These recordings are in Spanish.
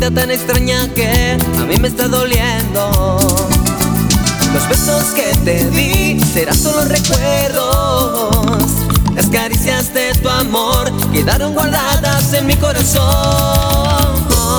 partida tan extraña que a mí me está doliendo. Los besos que te di serán solo recuerdos. Las caricias de tu amor quedaron guardadas en mi corazón.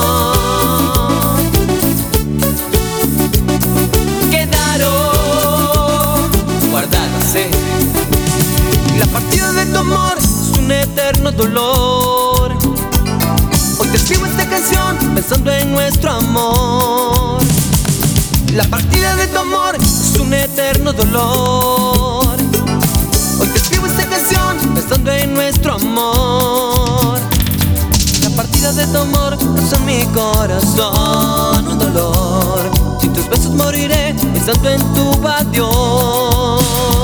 Quedaron guardadas, La partida de tu amor es un eterno dolor. Hoy te escribo esta canción pensando en nuestro amor. La partida de tu amor es un eterno dolor. Hoy te escribo esta canción pensando en nuestro amor. La partida de tu amor causó en mi corazón un dolor. Sin tus besos moriré pensando en tu adiós.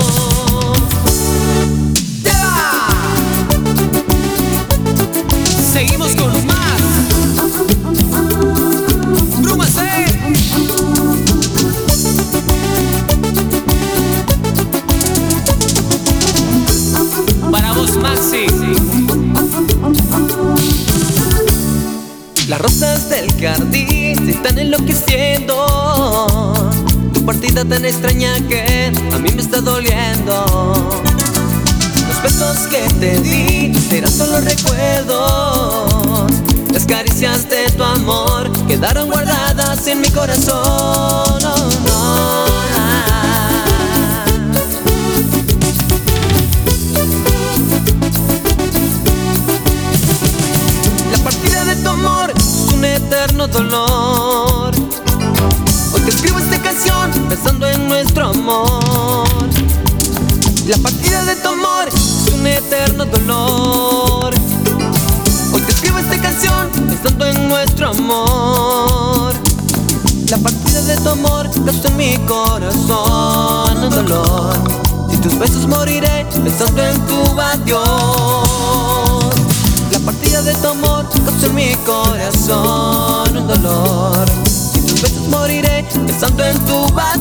Seguimos con más. ¡Brúmase! Para vos, Maxi. Las rosas del jardín se están enloqueciendo. Tu partida tan extraña que a mí me está doliendo. Los besos que te di serán solo recuerdos. Las caricias de tu amor quedaron guardadas en mi corazón. Oh, no. La partida de tu amor es un eterno dolor. Hoy te escribo esta canción pensando en nuestro amor. La partida de tu amor es un eterno dolor. Hoy te escribo esta canción pensando en nuestro amor. La partida de tu amor causó en mi corazón un dolor. Sin tus besos moriré pensando en tu adiós. La partida de tu amor causó en mi corazón un dolor. Sin tus besos moriré pensando en tu adiós.